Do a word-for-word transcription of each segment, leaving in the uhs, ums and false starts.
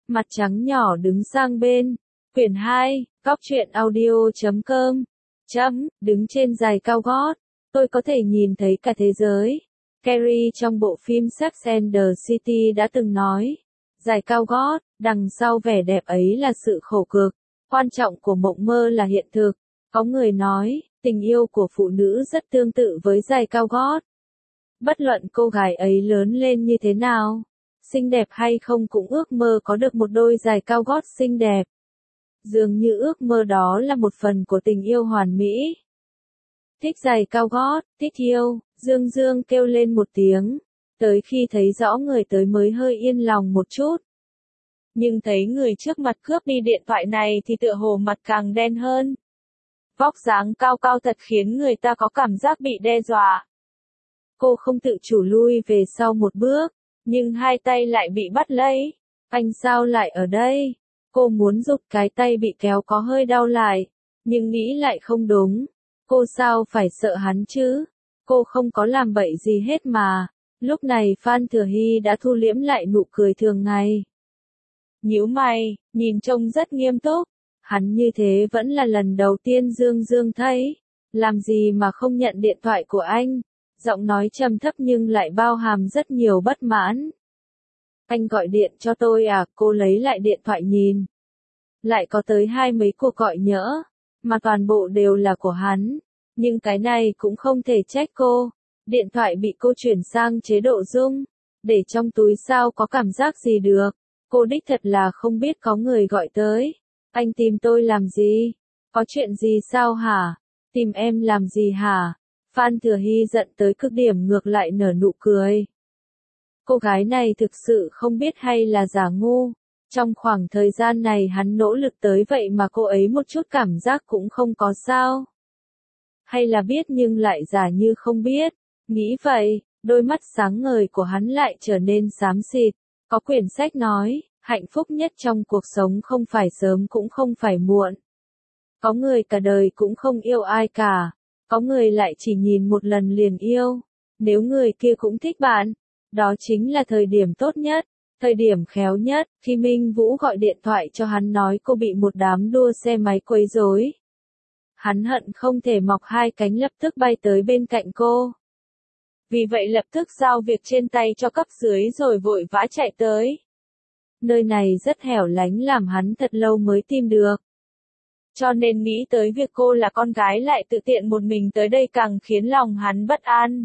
Mặt trắng nhỏ đứng sang bên. Quyển hai, góc truyện audio chấm com. Chấm, đứng trên giày cao gót. Tôi có thể nhìn thấy cả thế giới. Carrie trong bộ phim Sex and the City đã từng nói. Giày cao gót, đằng sau vẻ đẹp ấy là sự khổ cực. Quan trọng của mộng mơ là hiện thực. Có người nói, tình yêu của phụ nữ rất tương tự với giày cao gót. Bất luận cô gái ấy lớn lên như thế nào, xinh đẹp hay không cũng ước mơ có được một đôi giày cao gót xinh đẹp. Dường như ước mơ đó là một phần của tình yêu hoàn mỹ. Thích giày cao gót, thích yêu, Dương Dương kêu lên một tiếng, tới khi thấy rõ người tới mới hơi yên lòng một chút. Nhưng thấy người trước mặt cướp đi điện thoại này thì tựa hồ mặt càng đen hơn. Vóc dáng cao cao thật khiến người ta có cảm giác bị đe dọa. Cô không tự chủ lui về sau một bước, nhưng hai tay lại bị bắt lấy. Anh sao lại ở đây? Cô muốn giục cái tay bị kéo có hơi đau lại, nhưng nghĩ lại không đúng. Cô sao phải sợ hắn chứ? Cô không có làm bậy gì hết mà. Lúc này Phan Thừa Hy đã thu liễm lại nụ cười thường ngày. Nhíu mày, nhìn trông rất nghiêm túc. Hắn như thế vẫn là lần đầu tiên Dương Dương thấy. Làm gì mà không nhận điện thoại của anh? Giọng nói trầm thấp nhưng lại bao hàm rất nhiều bất mãn. Anh gọi điện cho tôi à? Cô lấy lại điện thoại nhìn. Lại có tới hai mấy cuộc gọi nhỡ, mà toàn bộ đều là của hắn. Nhưng cái này cũng không thể trách cô. Điện thoại bị cô chuyển sang chế độ rung, để trong túi sao có cảm giác gì được. Cô đích thật là không biết có người gọi tới. Anh tìm tôi làm gì? Có chuyện gì sao hả? Tìm em làm gì hả? Phan Thừa Hy giận tới cực điểm ngược lại nở nụ cười. Cô gái này thực sự không biết hay là giả ngu. Trong khoảng thời gian này hắn nỗ lực tới vậy mà cô ấy một chút cảm giác cũng không có sao. Hay là biết nhưng lại giả như không biết. Nghĩ vậy, đôi mắt sáng ngời của hắn lại trở nên xám xịt. Có quyển sách nói, hạnh phúc nhất trong cuộc sống không phải sớm cũng không phải muộn. Có người cả đời cũng không yêu ai cả. Có người lại chỉ nhìn một lần liền yêu. Nếu người kia cũng thích bạn, đó chính là thời điểm tốt nhất, thời điểm khéo nhất. Khi Minh Vũ gọi điện thoại cho hắn nói cô bị một đám đua xe máy quấy rối. Hắn hận không thể mọc hai cánh lập tức bay tới bên cạnh cô. Vì vậy lập tức giao việc trên tay cho cấp dưới rồi vội vã chạy tới. Nơi này rất hẻo lánh làm hắn thật lâu mới tìm được. Cho nên nghĩ tới việc cô là con gái lại tự tiện một mình tới đây càng khiến lòng hắn bất an.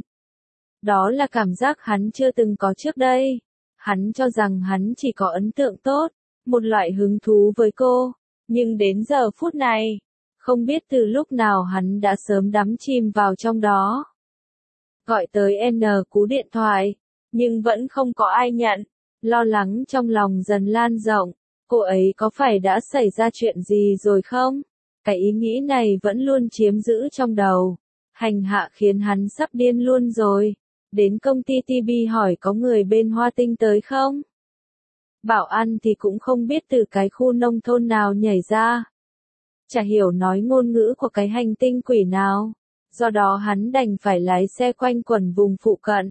Đó là cảm giác hắn chưa từng có trước đây. Hắn cho rằng hắn chỉ có ấn tượng tốt, một loại hứng thú với cô. Nhưng đến giờ phút này, không biết từ lúc nào hắn đã sớm đắm chìm vào trong đó. Gọi tới N cú điện thoại, nhưng vẫn không có ai nhận. Lo lắng trong lòng dần lan rộng. Cô ấy có phải đã xảy ra chuyện gì rồi không? Cái ý nghĩ này vẫn luôn chiếm giữ trong đầu. Hành hạ khiến hắn sắp điên luôn rồi. Đến công ty tê bê hỏi có người bên Hoa Tinh tới không? Bảo ăn thì cũng không biết từ cái khu nông thôn nào nhảy ra. Chả hiểu nói ngôn ngữ của cái hành tinh quỷ nào. Do đó hắn đành phải lái xe quanh quẩn vùng phụ cận.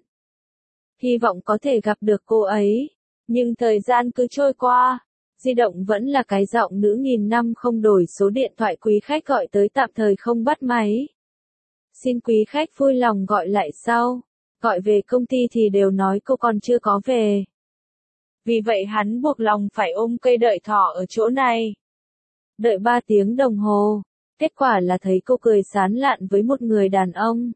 Hy vọng có thể gặp được cô ấy. Nhưng thời gian cứ trôi qua. Di động vẫn là cái giọng nữ nghìn năm không đổi số điện thoại quý khách gọi tới tạm thời không bắt máy. Xin quý khách vui lòng gọi lại sau. Gọi về công ty thì đều nói cô còn chưa có về. Vì vậy hắn buộc lòng phải ôm cây đợi thỏ ở chỗ này. Đợi ba tiếng đồng hồ. Kết quả là thấy cô cười sán lạn với một người đàn ông.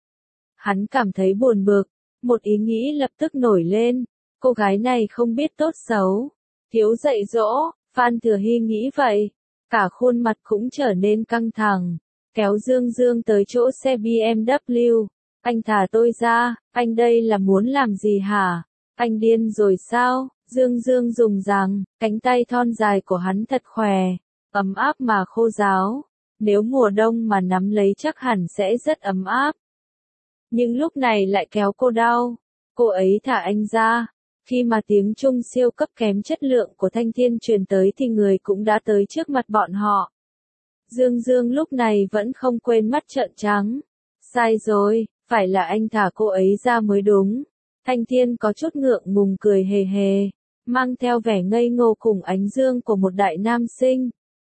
Hắn cảm thấy buồn bực. Một ý nghĩ lập tức nổi lên. Cô gái này không biết tốt xấu. Thiếu dạy dỗ, Phan Thừa Hy nghĩ vậy. Cả khuôn mặt cũng trở nên căng thẳng. Kéo Dương Dương tới chỗ xe bê em vê. Anh thả tôi ra, anh đây là muốn làm gì hả? Anh điên rồi sao? Dương Dương dùng rằng, cánh tay thon dài của hắn thật khỏe, ấm áp mà khô ráo. Nếu mùa đông mà nắm lấy chắc hẳn sẽ rất ấm áp. Nhưng lúc này lại kéo cô đau. Cô ấy thả anh ra. Khi mà tiếng Trung siêu cấp kém chất lượng của Thanh Thiên truyền tới thì người cũng đã tới trước mặt bọn họ. Dương Dương lúc này vẫn không quên mắt trợn trắng. Sai rồi, phải là anh thả cô ấy ra mới đúng. Thanh Thiên có chút ngượng ngùng cười hề hề. mang theo vẻ ngây ngô cùng ánh dương của một đại nam sinh.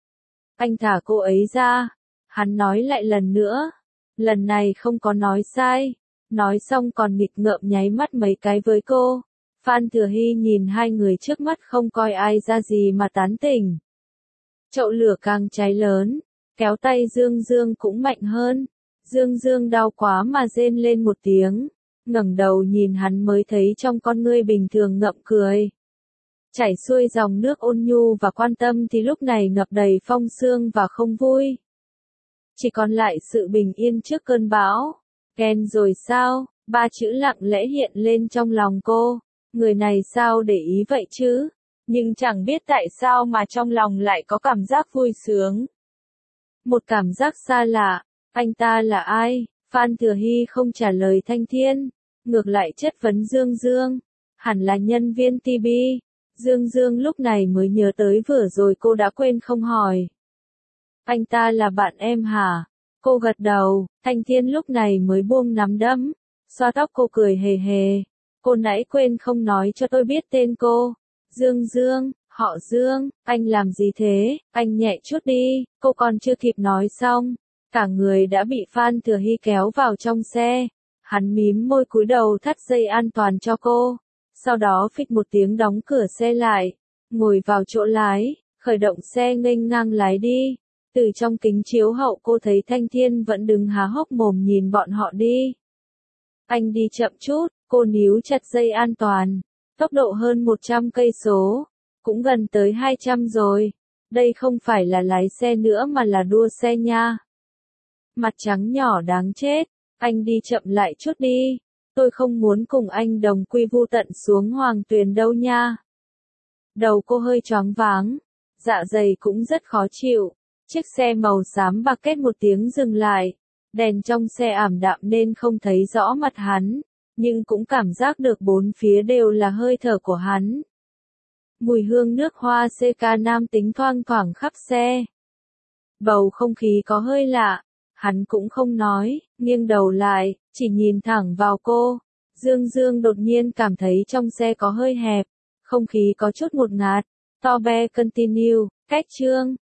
Anh thả cô ấy ra. Hắn nói lại lần nữa. Lần này không có nói sai. Nói xong còn nghịch ngợm nháy mắt mấy cái với cô. Phan Thừa Hy nhìn hai người trước mắt không coi ai ra gì mà tán tỉnh. Chậu lửa càng cháy lớn, kéo tay Dương Dương cũng mạnh hơn. Dương Dương đau quá mà rên lên một tiếng, ngẩng đầu nhìn hắn mới thấy trong con ngươi bình thường ngậm cười. Chảy xuôi dòng nước ôn nhu và quan tâm thì lúc này ngập đầy phong sương và không vui. Chỉ còn lại sự bình yên trước cơn bão. Ghen rồi sao? Ba chữ lặng lẽ hiện lên trong lòng cô. Người này sao để ý vậy chứ? Nhưng chẳng biết tại sao mà trong lòng lại có cảm giác vui sướng. Một cảm giác xa lạ. Anh ta là ai? Phan Thừa Hy không trả lời Thanh Thiên. Ngược lại chất vấn Dương Dương. Hẳn là nhân viên ti bi. Dương Dương lúc này mới nhớ tới vừa rồi cô đã quên không hỏi. Anh ta là bạn em hả? Cô gật đầu. Thanh Thiên lúc này mới buông nắm đấm. Xoa tóc cô cười hề hề. Cô nãy quên không nói cho tôi biết tên cô. Dương Dương, họ Dương, anh làm gì thế? Anh nhẹ chút đi. Cô còn chưa kịp nói xong. Cả người đã bị Phan Thừa Hy kéo vào trong xe. Hắn mím môi cúi đầu thắt dây an toàn cho cô. Sau đó phịch một tiếng đóng cửa xe lại. Ngồi vào chỗ lái, khởi động xe nghênh ngang lái đi. Từ trong kính chiếu hậu cô thấy Thanh Thiên vẫn đứng há hốc mồm nhìn bọn họ đi. Anh đi chậm chút, cô níu chặt dây an toàn. Tốc độ hơn một trăm cây số, cũng gần tới hai trăm rồi. Đây không phải là lái xe nữa mà là đua xe nha. Mặt trắng nhỏ đáng chết, anh đi chậm lại chút đi. Tôi không muốn cùng anh đồng quy vu tận xuống Hoàng Tuyền đâu nha. Đầu cô hơi choáng váng, dạ dày cũng rất khó chịu. Chiếc xe màu xám bạc két một tiếng dừng lại. Đèn trong xe ảm đạm nên không thấy rõ mặt hắn, nhưng cũng cảm giác được bốn phía đều là hơi thở của hắn. Mùi hương nước hoa xê ca nam tính thoang thoảng khắp xe. Bầu không khí có hơi lạ, hắn cũng không nói, nghiêng đầu lại, chỉ nhìn thẳng vào cô. Dương Dương đột nhiên cảm thấy trong xe có hơi hẹp, không khí có chút ngột ngạt. Tobe continue, cách chương.